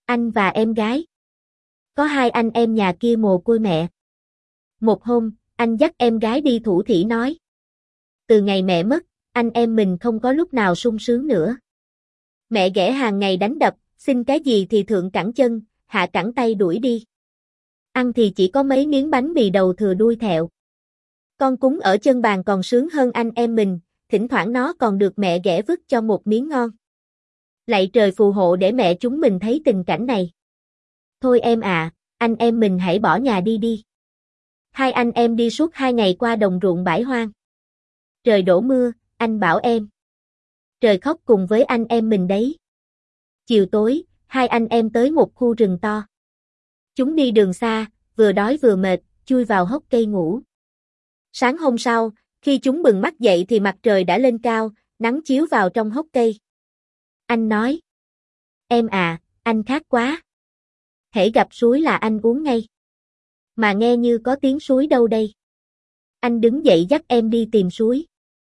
Anh và em gái. Có hai anh em nhà kia mồ côi mẹ. Một hôm, anh dắt em gái đi thủ thỉ nói. Từ ngày mẹ mất, anh em mình không có lúc nào sung sướng nữa. Mẹ ghẻ hàng ngày đánh đập, xin cái gì thì thượng cẳng chân, hạ cẳng tay đuổi đi. Ăn thì chỉ có mấy miếng bánh mì đầu thừa đuôi thẹo. Con cúng ở chân bàn còn sướng hơn anh em mình, thỉnh thoảng nó còn được mẹ ghẻ vứt cho một miếng ngon. Lạy trời phù hộ để mẹ chúng mình thấy tình cảnh này. Thôi em à, anh em mình hãy bỏ nhà đi đi. Hai anh em đi suốt 2 ngày qua đồng ruộng bãi hoang. Trời đổ mưa, anh bảo em. Trời khóc cùng với anh em mình đấy. Chiều tối, hai anh em tới một khu rừng to. Chúng đi đường xa, vừa đói vừa mệt, chui vào hốc cây ngủ. Sáng hôm sau, khi chúng bừng mắt dậy thì mặt trời đã lên cao, nắng chiếu vào trong hốc cây. Anh nói. Em à, anh khát quá. Hễ gặp suối là anh uống ngay. Mà nghe như có tiếng suối đâu đây. Anh đứng dậy dắt em đi tìm suối.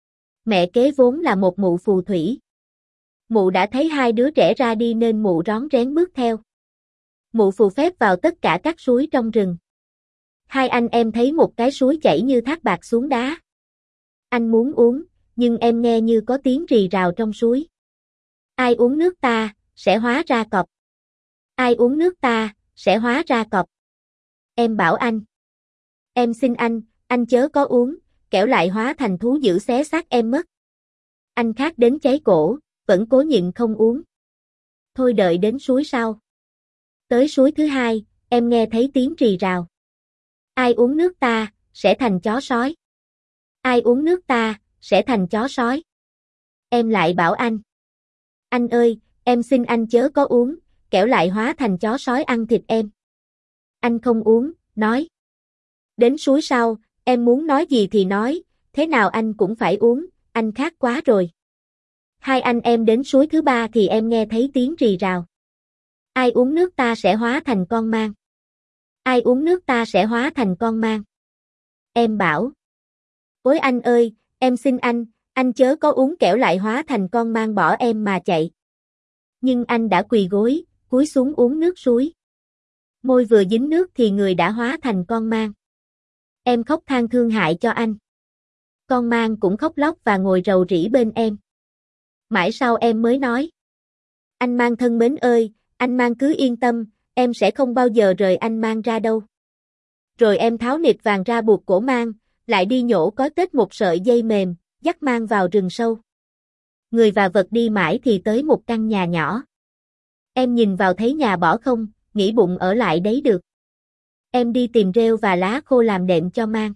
Mẹ kế vốn là một mụ phù thủy. Mụ đã thấy hai đứa trẻ ra đi nên mụ rón rén bước theo. Mụ phù phép vào tất cả các suối trong rừng. Hai anh em thấy một cái suối chảy như thác bạc xuống đá. Anh muốn uống, nhưng em nghe như có tiếng rì rào trong suối. Ai uống nước ta, sẽ hóa ra cọp. Ai uống nước ta, sẽ hóa ra cọp. Em bảo anh. Em xin anh chớ có uống, kẻo lại hóa thành thú dữ xé xác em mất. Anh khát đến cháy cổ, vẫn cố nhịn không uống. Thôi đợi đến suối sau. Tới suối thứ hai, em nghe thấy tiếng rì rào. Ai uống nước ta, sẽ thành chó sói. Ai uống nước ta, sẽ thành chó sói. Em lại bảo anh. Anh ơi, em xin anh chớ có uống, kẻo lại hóa thành chó sói ăn thịt em. Anh không uống, nói. Đến suối sau, em muốn nói gì thì nói, thế nào anh cũng phải uống, anh khát quá rồi. Hai anh em đến suối thứ ba thì em nghe thấy tiếng rì rào. Ai uống nước ta sẽ hóa thành con mang. Ai uống nước ta sẽ hóa thành con mang. Em bảo. Ôi anh ơi, em xin anh chớ có uống kẻo lại hóa thành con mang bỏ em mà chạy. Nhưng anh đã quỳ gối, cúi xuống uống nước suối. Môi vừa dính nước thì người đã hóa thành con mang. Em khóc than thương hại cho anh. Con mang cũng khóc lóc và ngồi rầu rĩ bên em. Mãi sau em mới nói. Anh mang thân mến ơi, anh mang cứ yên tâm, em sẽ không bao giờ rời anh mang ra đâu. Rồi em tháo nịt vàng ra buộc cổ mang, lại đi nhổ cói tết một sợi dây mềm, dắt mang vào rừng sâu. Người và vật đi mãi thì tới một căn nhà nhỏ. Em nhìn vào thấy nhà bỏ không, nghĩ bụng ở lại đấy được. Em đi tìm rêu và lá khô làm đệm cho mang.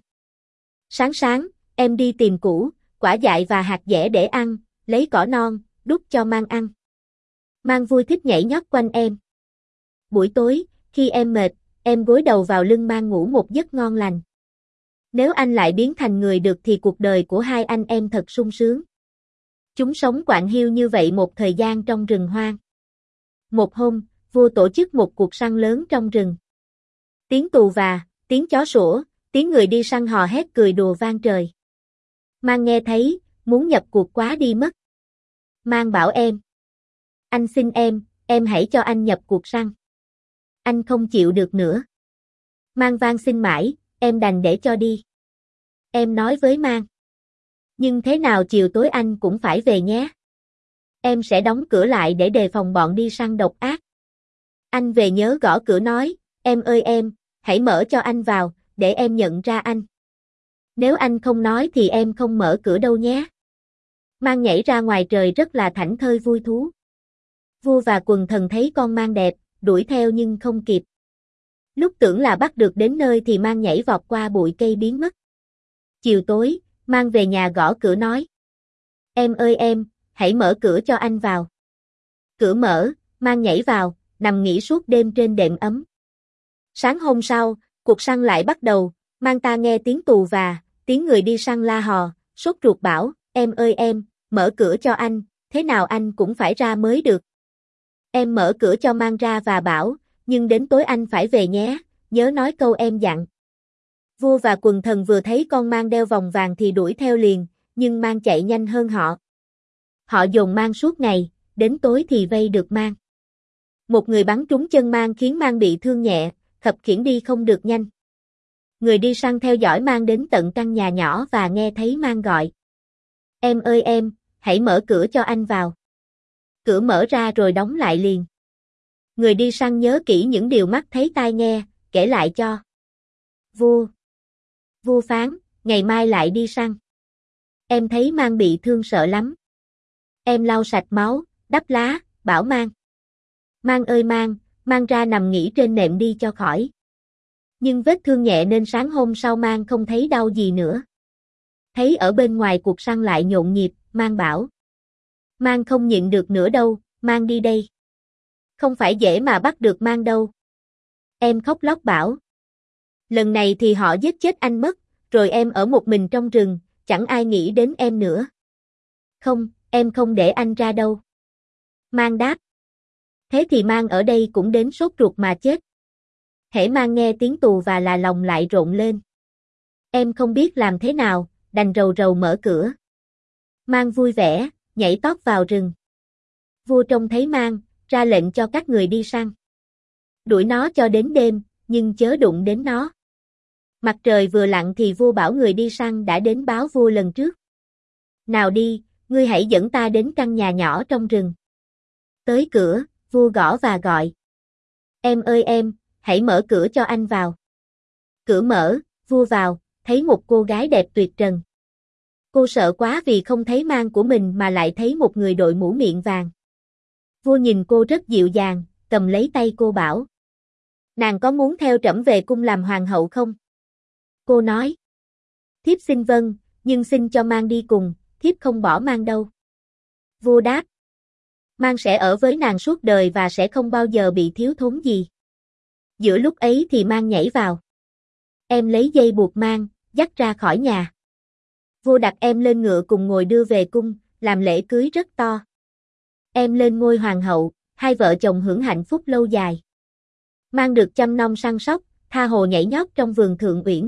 Sáng, em đi tìm củ, quả dại và hạt dẻ để ăn, lấy cỏ non, đút cho mang ăn. Mang vui thích nhảy nhót quanh em. Buổi tối, khi em mệt, em gối đầu vào lưng mang ngủ một giấc ngon lành. Nếu anh lại biến thành người được thì cuộc đời của hai anh em thật sung sướng. Chúng sống quạnh hiu như vậy một thời gian trong rừng hoang. Một hôm, vua tổ chức một cuộc săn lớn trong rừng. Tiếng tù và, tiếng chó sủa, tiếng người đi săn hò hét cười đùa vang trời. Mang nghe thấy, muốn nhập cuộc quá đi mất. Mang bảo em. Anh xin em hãy cho anh nhập cuộc săn. Anh không chịu được nữa. Mang van xin mãi, em đành để cho đi. Em nói với Mang. Nhưng thế nào chiều tối anh cũng phải về nhé. Em sẽ đóng cửa lại để đề phòng bọn đi săn độc ác. Anh về nhớ gõ cửa nói, em ơi em, hãy mở cho anh vào, để em nhận ra anh. Nếu anh không nói thì em không mở cửa đâu nhé. Mang nhảy ra ngoài trời rất là thảnh thơi vui thú. Vua và quần thần thấy con mang đẹp, đuổi theo nhưng không kịp. Lúc tưởng là bắt được đến nơi thì mang nhảy vọt qua bụi cây biến mất. Chiều tối, mang về nhà gõ cửa nói. Em ơi em, hãy mở cửa cho anh vào. Cửa mở, mang nhảy vào, nằm nghỉ suốt đêm trên đệm ấm. Sáng hôm sau, cuộc săn lại bắt đầu, mang ta nghe tiếng tù và, tiếng người đi săn la hò, sốt ruột bảo, em ơi em, mở cửa cho anh, thế nào anh cũng phải ra mới được. Em mở cửa cho mang ra và bảo, nhưng đến tối anh phải về nhé, nhớ nói câu em dặn. Vua và quần thần vừa thấy con mang đeo vòng vàng thì đuổi theo liền, nhưng mang chạy nhanh hơn họ. Họ dồn mang suốt ngày, đến tối thì vây được mang. Một người bắn trúng chân Mang khiến Mang bị thương nhẹ, khập khiễng đi không được nhanh. Người đi săn theo dõi Mang đến tận căn nhà nhỏ và nghe thấy Mang gọi. Em ơi em, hãy mở cửa cho anh vào. Cửa mở ra rồi đóng lại liền. Người đi săn nhớ kỹ những điều mắt thấy tai nghe, kể lại cho vua. Vua phán, ngày mai lại đi săn. Em thấy Mang bị thương sợ lắm. Em lau sạch máu, đắp lá, bảo Mang. Mang ơi Mang, Mang ra nằm nghỉ trên nệm đi cho khỏi. Nhưng vết thương nhẹ nên sáng hôm sau Mang không thấy đau gì nữa. Thấy ở bên ngoài cuộc săn lại nhộn nhịp, Mang bảo. Mang không nhịn được nữa đâu, Mang đi đây. Không phải dễ mà bắt được Mang đâu. Em khóc lóc bảo. Lần này thì họ giết chết anh mất, rồi em ở một mình trong rừng, chẳng ai nghĩ đến em nữa. Không, em không để anh ra đâu. Mang đáp. Thế thì Mang ở đây cũng đến sốt ruột mà chết. Hễ Mang nghe tiếng tù và là lòng lại rộn lên. Em không biết làm thế nào, đành rầu rầu mở cửa. Mang vui vẻ, nhảy tót vào rừng. Vua trông thấy Mang, ra lệnh cho các người đi săn. Đuổi nó cho đến đêm, nhưng chớ đụng đến nó. Mặt trời vừa lặn thì vua bảo người đi săn đã đến báo vua lần trước. Nào đi, ngươi hãy dẫn ta đến căn nhà nhỏ trong rừng. Tới cửa, vua gõ và gọi. Em ơi em, hãy mở cửa cho anh vào. Cửa mở, vua vào, thấy một cô gái đẹp tuyệt trần. Cô sợ quá vì không thấy Mang của mình mà lại thấy một người đội mũ miệng vàng. Vua nhìn cô rất dịu dàng, cầm lấy tay cô bảo. Nàng có muốn theo trẫm về cung làm hoàng hậu không? Cô nói. Thiếp xin vâng, nhưng xin cho Mang đi cùng, thiếp không bỏ Mang đâu. Vua đáp. Mang sẽ ở với nàng suốt đời và sẽ không bao giờ bị thiếu thốn gì. Giữa lúc ấy thì Mang nhảy vào. Em lấy dây buộc Mang, dắt ra khỏi nhà. Vua đặt em lên ngựa cùng ngồi đưa về cung, làm lễ cưới rất to. Em lên ngôi hoàng hậu, hai vợ chồng hưởng hạnh phúc lâu dài. Mang được chăm nom săn sóc, tha hồ nhảy nhót trong vườn thượng uyển.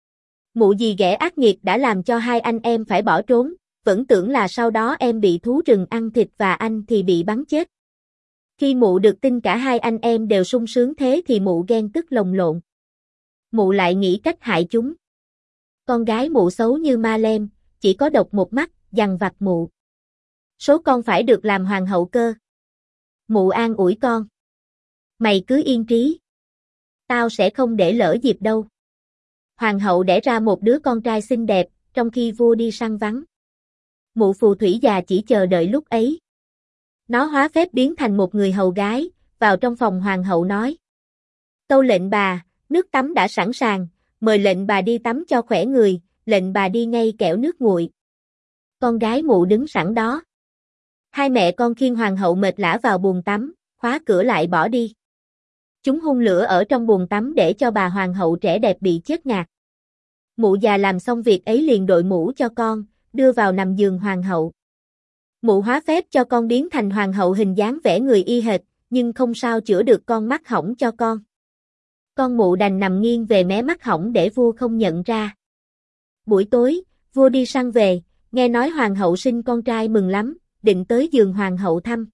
Mụ dì ghẻ ác nghiệt đã làm cho hai anh em phải bỏ trốn, vẫn tưởng là sau đó em bị thú rừng ăn thịt và anh thì bị bắn chết. Khi mụ được tin cả hai anh em đều sung sướng thế thì mụ ghen tức lồng lộn. Mụ lại nghĩ cách hại chúng. Con gái mụ xấu như ma lem, chỉ có độc một mắt, dằn vặt mụ. Số con phải được làm hoàng hậu cơ. Mụ an ủi con. Mày cứ yên trí. Tao sẽ không để lỡ dịp đâu. Hoàng hậu đẻ ra một đứa con trai xinh đẹp, trong khi vua đi săn vắng. Mụ phù thủy già chỉ chờ đợi lúc ấy. Nó hóa phép biến thành một người hầu gái, vào trong phòng hoàng hậu nói. Tâu lệnh bà, nước tắm đã sẵn sàng, mời lệnh bà đi tắm cho khỏe người, lệnh bà đi ngay kẻo nước nguội. Con gái mụ đứng sẵn đó. Hai mẹ con khiêng hoàng hậu mệt lả vào buồng tắm, khóa cửa lại bỏ đi. Chúng hun lửa ở trong buồng tắm để cho bà hoàng hậu trẻ đẹp bị chết ngạt. Mụ già làm xong việc ấy liền đội mũ cho con, đưa vào nằm giường hoàng hậu. Mụ hóa phép cho con biến thành hoàng hậu hình dáng vẽ người y hệt, nhưng không sao chữa được con mắt hỏng cho con. Con mụ đành nằm nghiêng về mé mắt hỏng để vua không nhận ra. Buổi tối, vua đi săn về, nghe nói hoàng hậu sinh con trai mừng lắm, định tới giường hoàng hậu thăm.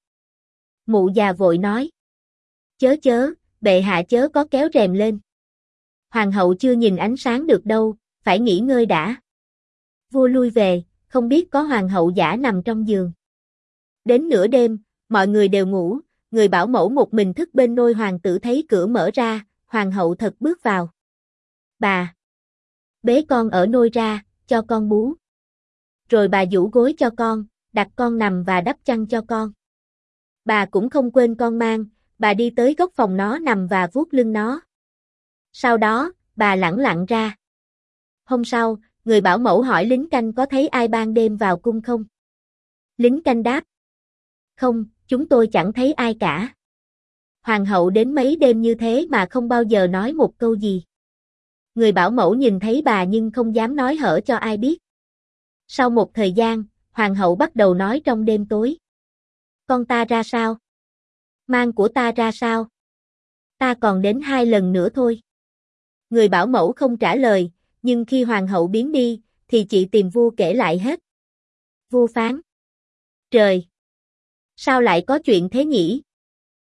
Mụ già vội nói. Chớ, bệ hạ chớ có kéo rèm lên. Hoàng hậu chưa nhìn ánh sáng được đâu, phải nghỉ ngơi đã. Vua lui về, không biết có hoàng hậu giả nằm trong giường. Đến nửa đêm, mọi người đều ngủ, người bảo mẫu một mình thức bên nôi hoàng tử thấy cửa mở ra, hoàng hậu thật bước vào. Bà! Bế con ở nôi ra, cho con bú. Rồi bà giũ gối cho con, đặt con nằm và đắp chăn cho con. Bà cũng không quên con Mang, bà đi tới góc phòng nó nằm và vuốt lưng nó. Sau đó, bà lẳng lặng ra. Hôm sau, người bảo mẫu hỏi lính canh có thấy ai ban đêm vào cung không? Lính canh đáp. Không, chúng tôi chẳng thấy ai cả. Hoàng hậu đến mấy đêm như thế mà không bao giờ nói một câu gì. Người bảo mẫu nhìn thấy bà nhưng không dám nói hở cho ai biết. Sau một thời gian, hoàng hậu bắt đầu nói trong đêm tối. Con ta ra sao? Mang của ta ra sao? Ta còn đến 2 lần nữa thôi. Người bảo mẫu không trả lời, nhưng khi hoàng hậu biến đi, thì chị tìm vua kể lại hết. Vua phán. Trời! Sao lại có chuyện thế nhỉ?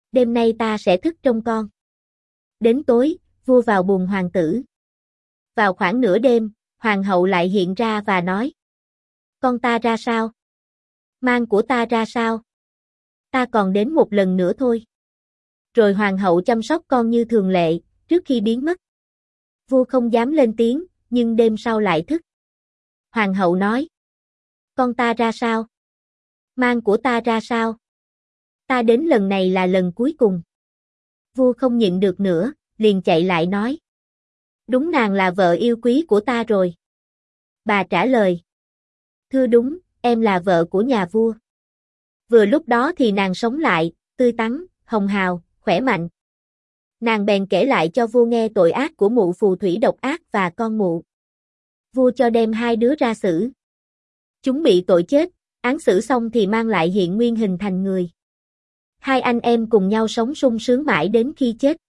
Đêm nay ta sẽ thức trông con. Đến tối, vua vào buồng hoàng tử. Vào khoảng nửa đêm, hoàng hậu lại hiện ra và nói. Con ta ra sao? Mang của ta ra sao? Ta còn đến một lần nữa thôi. Rồi hoàng hậu chăm sóc con như thường lệ, trước khi biến mất. Vua không dám lên tiếng, nhưng đêm sau lại thức. Hoàng hậu nói. Con ta ra sao? Mang của ta ra sao? Ta đến lần này là lần cuối cùng. Vua không nhịn được nữa, liền chạy lại nói. Đúng nàng là vợ yêu quý của ta rồi. Bà trả lời. Thưa đúng, em là vợ của nhà vua. Vừa lúc đó thì nàng sống lại, tươi tắn, hồng hào, khỏe mạnh. Nàng bèn kể lại cho vua nghe tội ác của mụ phù thủy độc ác và con mụ. Vua cho đem hai đứa ra xử. Chúng bị tội chết, án xử xong thì mang lại hiện nguyên hình thành người. Hai anh em cùng nhau sống sung sướng mãi đến khi chết.